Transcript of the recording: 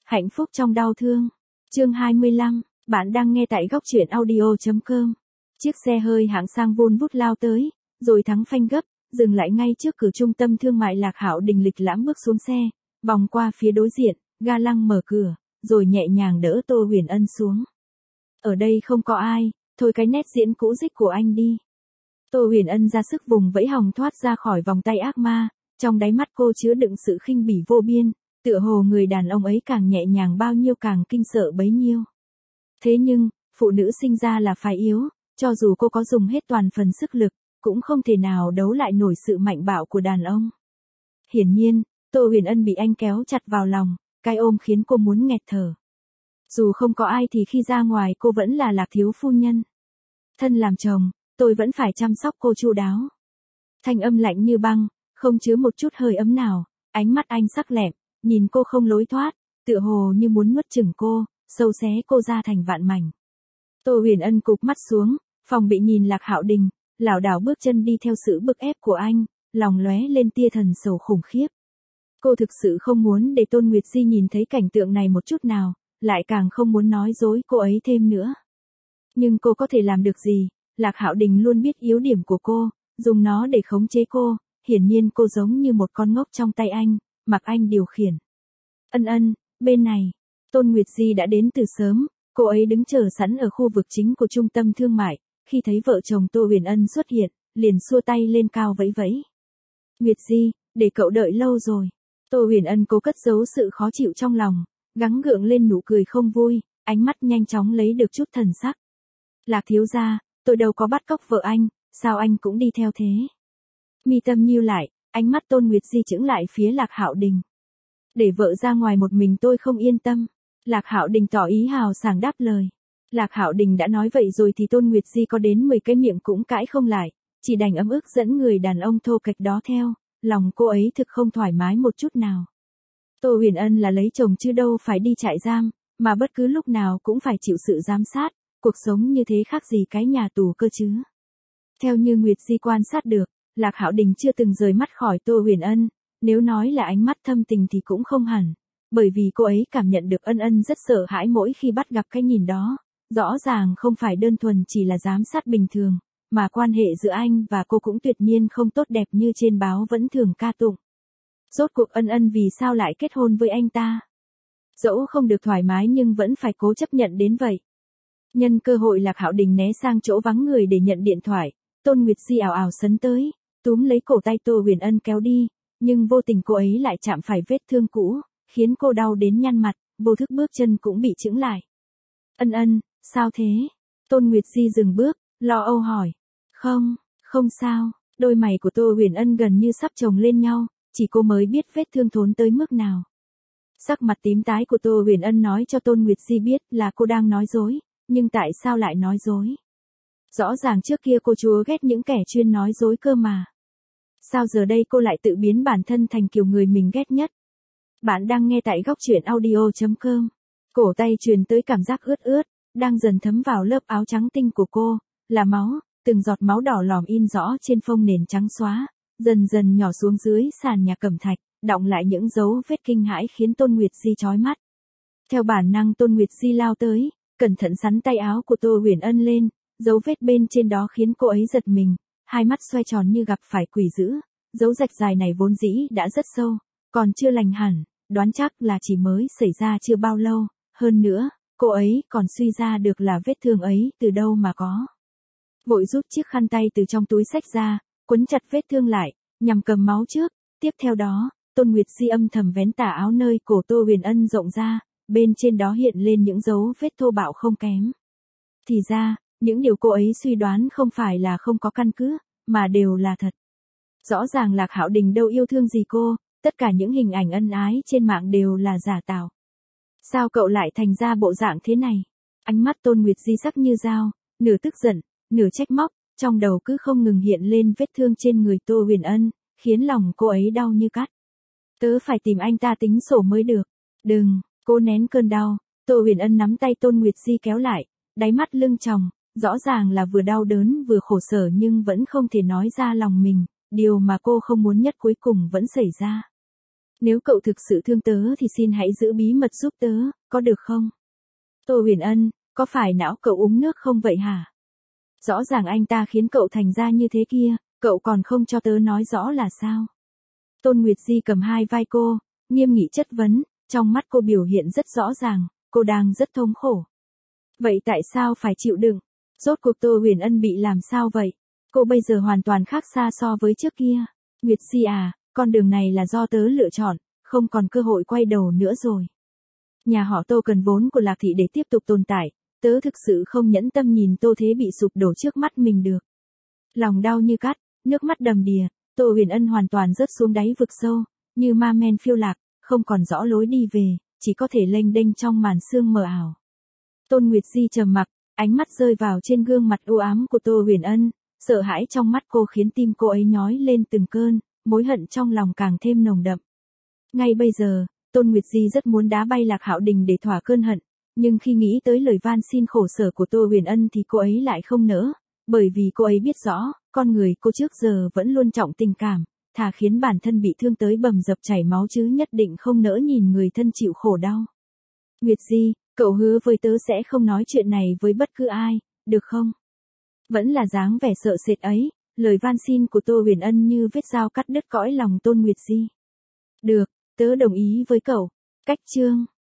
Hạnh phúc trong đau thương. Chương 25, bạn đang nghe tại góc truyện audio.com. Chiếc xe hơi hạng sang vun vút lao tới, rồi thắng phanh gấp, dừng lại ngay trước cửa trung tâm thương mại Lạc Hạo Đình. Lịch lãm bước xuống xe, vòng qua phía đối diện, ga lăng mở cửa, rồi nhẹ nhàng đỡ Tô Huyền Ân xuống. Ở đây không có ai, thôi cái nét diễn cũ dích của anh đi. Tô Huyền Ân ra sức vùng vẫy hòng thoát ra khỏi vòng tay ác ma, trong đáy mắt cô chứa đựng sự khinh bỉ vô biên, tựa hồ người đàn ông ấy càng nhẹ nhàng bao nhiêu càng kinh sợ bấy nhiêu. Thế nhưng, phụ nữ sinh ra là phải yếu, cho dù cô có dùng hết toàn phần sức lực, cũng không thể nào đấu lại nổi sự mạnh bạo của đàn ông. Hiển nhiên, Tô Huyền Ân bị anh kéo chặt vào lòng, cái ôm khiến cô muốn nghẹt thở. Dù không có ai thì khi ra ngoài cô vẫn là Lạc thiếu phu nhân. Thân làm chồng, tôi vẫn phải chăm sóc cô chu đáo. Thanh âm lạnh như băng, không chứa một chút hơi ấm nào, ánh mắt anh sắc lẹm, nhìn cô không lối thoát, tựa hồ như muốn nuốt chửng cô, xâu xé cô ra thành vạn mảnh. Tô Huyền Ân cụp mắt xuống, phòng bị nhìn Lạc Hạo Đình, lảo đảo bước chân đi theo sự bức ép của anh, lòng lóe lên tia thần sầu khủng khiếp. Cô thực sự không muốn để Tôn Nguyệt Di nhìn thấy cảnh tượng này một chút nào, lại càng không muốn nói dối cô ấy thêm nữa. Nhưng cô có thể làm được gì? Lạc Hạo Đình luôn biết yếu điểm của cô, dùng nó để khống chế cô, hiển nhiên cô giống như một con ngốc trong tay anh, mặc anh điều khiển. Ân Ân, bên này, Tôn Nguyệt Di đã đến từ sớm, cô ấy đứng chờ sẵn ở khu vực chính của trung tâm thương mại, khi thấy vợ chồng Tô Huyền Ân xuất hiện, liền xua tay lên cao vẫy vẫy. Nguyệt Di, để cậu đợi lâu rồi. Tô Huyền Ân cố cất giấu sự khó chịu trong lòng, gắng gượng lên nụ cười không vui, ánh mắt nhanh chóng lấy được chút thần sắc. Lạc thiếu gia, tôi đâu có bắt cóc vợ anh, sao anh cũng đi theo thế? Mi tâm nhíu lại, ánh mắt Tôn Nguyệt Di chững lại phía Lạc Hạo Đình. Để vợ ra ngoài một mình tôi không yên tâm. Lạc Hạo Đình tỏ ý hào sảng đáp lời. Lạc Hạo Đình đã nói vậy rồi thì Tôn Nguyệt Di có đến 10 cái miệng cũng cãi không lại, chỉ đành ấm ức dẫn người đàn ông thô kệch đó theo, lòng cô ấy thực không thoải mái một chút nào. Tô Huyền Ân là lấy chồng chứ đâu phải đi trại giam, mà bất cứ lúc nào cũng phải chịu sự giám sát, cuộc sống như thế khác gì cái nhà tù cơ chứ. Theo như Nguyệt Di quan sát được, Lạc Hạo Đình chưa từng rời mắt khỏi Tô Huyền Ân, nếu nói là ánh mắt thâm tình thì cũng không hẳn, bởi vì cô ấy cảm nhận được Ân Ân rất sợ hãi mỗi khi bắt gặp cái nhìn đó, rõ ràng không phải đơn thuần chỉ là giám sát bình thường, mà quan hệ giữa anh và cô cũng tuyệt nhiên không tốt đẹp như trên báo vẫn thường ca tụng. Rốt cuộc Ân Ân vì sao lại kết hôn với anh ta? Dẫu không được thoải mái nhưng vẫn phải cố chấp nhận đến vậy. Nhân cơ hội Lạc Hạo Đình né sang chỗ vắng người để nhận điện thoại, Tôn Nguyệt Di ảo ảo sấn tới, túm lấy cổ tay Tô Huyền Ân kéo đi, nhưng vô tình cô ấy lại chạm phải vết thương cũ, khiến cô đau đến nhăn mặt, vô thức bước chân cũng bị chững lại. Ân Ân, sao thế? Tôn Nguyệt Di dừng bước, lo âu hỏi. Không sao, đôi mày của Tô Huyền Ân gần như sắp chồng lên nhau, chỉ cô mới biết vết thương thốn tới mức nào. Sắc mặt tím tái của Tô Huyền Ân nói cho Tôn Nguyệt Di biết là cô đang nói dối, nhưng tại sao lại nói dối? Rõ ràng trước kia cô chúa ghét những kẻ chuyên nói dối cơ mà. Sao giờ đây cô lại tự biến bản thân thành kiểu người mình ghét nhất? Bạn đang nghe tại góc truyện audio.com. Cổ tay truyền tới cảm giác ướt ướt, đang dần thấm vào lớp áo trắng tinh của cô, là máu, từng giọt máu đỏ lòm in rõ trên phông nền trắng xóa, dần dần nhỏ xuống dưới sàn nhà cẩm thạch, đọng lại những dấu vết kinh hãi khiến Tôn Nguyệt Di chói mắt. Theo bản năng Tôn Nguyệt Di lao tới, cẩn thận sắn tay áo của Tô Huyền Ân lên, dấu vết bên trên đó khiến cô ấy giật mình, hai mắt xoay tròn như gặp phải quỷ dữ, dấu rạch dài này vốn dĩ đã rất sâu, còn chưa lành hẳn, đoán chắc là chỉ mới xảy ra chưa bao lâu, hơn nữa, cô ấy còn suy ra được là vết thương ấy từ đâu mà có. Vội rút chiếc khăn tay từ trong túi xách ra, quấn chặt vết thương lại, nhằm cầm máu trước, tiếp theo đó, Tôn Nguyệt Di âm thầm vén tà áo nơi cổ Tô Huyền Ân rộng ra, bên trên đó hiện lên những dấu vết thô bạo không kém. Thì ra, những điều cô ấy suy đoán không phải là không có căn cứ, mà đều là thật. Rõ ràng Lạc Hạo Đình đâu yêu thương gì cô, tất cả những hình ảnh ân ái trên mạng đều là giả tạo. Sao cậu lại thành ra bộ dạng thế này? Ánh mắt Tôn Nguyệt Di sắc như dao, nửa tức giận, nửa trách móc, trong đầu cứ không ngừng hiện lên vết thương trên người Tô Huyền Ân, khiến lòng cô ấy đau như cắt. Tớ phải tìm anh ta tính sổ mới được. Đừng, cô nén cơn đau. Tô Huyền Ân nắm tay Tôn Nguyệt Di kéo lại, đáy mắt lưng tròng, rõ ràng là vừa đau đớn vừa khổ sở nhưng vẫn không thể nói ra lòng mình, điều mà cô không muốn nhất cuối cùng vẫn xảy ra. Nếu cậu thực sự thương tớ thì xin hãy giữ bí mật giúp tớ, có được không? Tô Huyền Ân, có phải não cậu uống nước không vậy hả? Rõ ràng anh ta khiến cậu thành ra như thế kia, cậu còn không cho tớ nói rõ là sao? Tôn Nguyệt Di cầm hai vai cô, nghiêm nghị chất vấn, trong mắt cô biểu hiện rất rõ ràng, cô đang rất thống khổ. Vậy tại sao phải chịu đựng? Rốt cuộc Tô Huyền Ân bị làm sao vậy? Cô bây giờ hoàn toàn khác xa so với trước kia. Nguyệt Di à, con đường này là do tớ lựa chọn, không còn cơ hội quay đầu nữa rồi. Nhà họ Tô cần vốn của Lạc Thị để tiếp tục tồn tại, tớ thực sự không nhẫn tâm nhìn Tô Thế bị sụp đổ trước mắt mình được. Lòng đau như cắt, nước mắt đầm đìa, Tô Huyền Ân hoàn toàn rớt xuống đáy vực sâu, như ma men phiêu lạc, không còn rõ lối đi về, chỉ có thể lênh đênh trong màn sương mờ ảo. Tôn Nguyệt Di trầm mặc, ánh mắt rơi vào trên gương mặt u ám của Tô Huyền Ân, sợ hãi trong mắt cô khiến tim cô ấy nhói lên từng cơn, mối hận trong lòng càng thêm nồng đậm. Ngay bây giờ, Tôn Nguyệt Di rất muốn đá bay Lạc Hạo Đình để thỏa cơn hận, nhưng khi nghĩ tới lời van xin khổ sở của Tô Huyền Ân thì cô ấy lại không nỡ, bởi vì cô ấy biết rõ, con người cô trước giờ vẫn luôn trọng tình cảm, thà khiến bản thân bị thương tới bầm dập chảy máu chứ nhất định không nỡ nhìn người thân chịu khổ đau. Nguyệt Di, cậu hứa với tớ sẽ không nói chuyện này với bất cứ ai, được không? Vẫn là dáng vẻ sợ sệt ấy, lời van xin của Tô Huyền Ân như vết dao cắt đứt cõi lòng Tôn Nguyệt Di. Được, tớ đồng ý với cậu. Cách chương